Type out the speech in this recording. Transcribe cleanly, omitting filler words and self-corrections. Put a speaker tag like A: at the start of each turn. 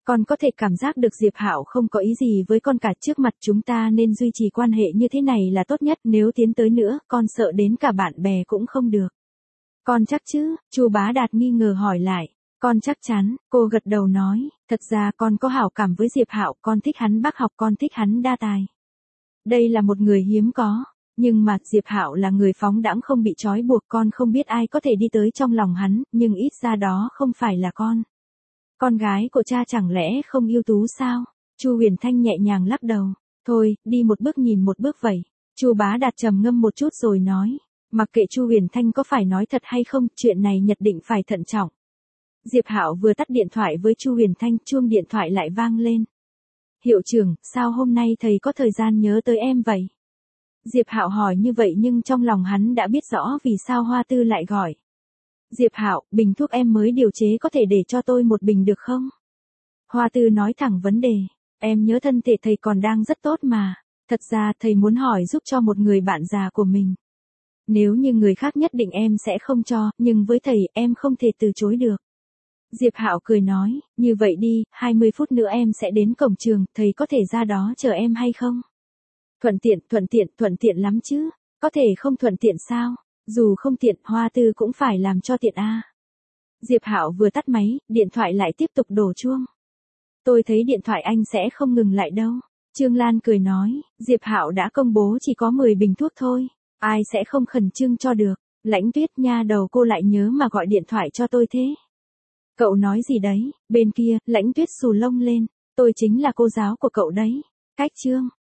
A: Con có thể cảm giác được Diệp Hạo không có ý gì với con cả, trước mặt chúng ta nên duy trì quan hệ như thế này là tốt nhất, nếu tiến tới nữa, con sợ đến cả bạn bè cũng không được. Con chắc chứ? Chu Bá Đạt nghi ngờ hỏi lại. Con chắc chắn, cô gật đầu nói, thật ra con có hảo cảm với Diệp Hạo, con thích hắn bác học, con thích hắn đa tài. Đây là một người hiếm có, nhưng mà Diệp Hạo là người phóng đãng không bị trói buộc, con không biết ai có thể đi tới trong lòng hắn, nhưng ít ra đó không phải là con. Con gái của cha chẳng lẽ không ưu tú sao? Chu Huyền Thanh nhẹ nhàng lắc đầu. Thôi, đi một bước nhìn một bước vậy. Chu Bá Đạt trầm ngâm một chút rồi nói. Mặc kệ Chu Huyền Thanh có phải nói thật hay không, chuyện này nhất định phải thận trọng. Diệp Hạo vừa tắt điện thoại với Chu Huyền Thanh, chuông điện thoại lại vang lên. Hiệu trưởng, sao hôm nay thầy có thời gian nhớ tới em vậy? Diệp Hạo hỏi như vậy nhưng trong lòng hắn đã biết rõ vì sao Hoa Tư lại gọi. Diệp Hạo, bình thuốc em mới điều chế có thể để cho tôi một bình được không? Hoa Tư nói thẳng vấn đề. Em nhớ thân thể thầy còn đang rất tốt mà. Thật ra thầy muốn hỏi giúp cho một người bạn già của mình. Nếu như người khác nhất định em sẽ không cho, nhưng với thầy em không thể từ chối được. Diệp Hạo cười nói, như vậy đi, 20 phút nữa em sẽ đến cổng trường, thầy có thể ra đó chờ em hay không? Thuận tiện lắm chứ, có thể không thuận tiện sao? Dù không tiện, Hoa Tư cũng phải làm cho tiện a. Diệp Hạo vừa tắt máy, điện thoại lại tiếp tục đổ chuông. Tôi thấy điện thoại anh sẽ không ngừng lại đâu. Trương Lan cười nói, Diệp Hạo đã công bố chỉ có 10 bình thuốc thôi, ai sẽ không khẩn trương cho được. Lãnh Tuyết nha đầu, cô lại nhớ mà gọi điện thoại cho tôi thế. Cậu nói gì đấy? Bên kia, Lãnh Tuyết xù lông lên, tôi chính là cô giáo của cậu đấy. Cách chương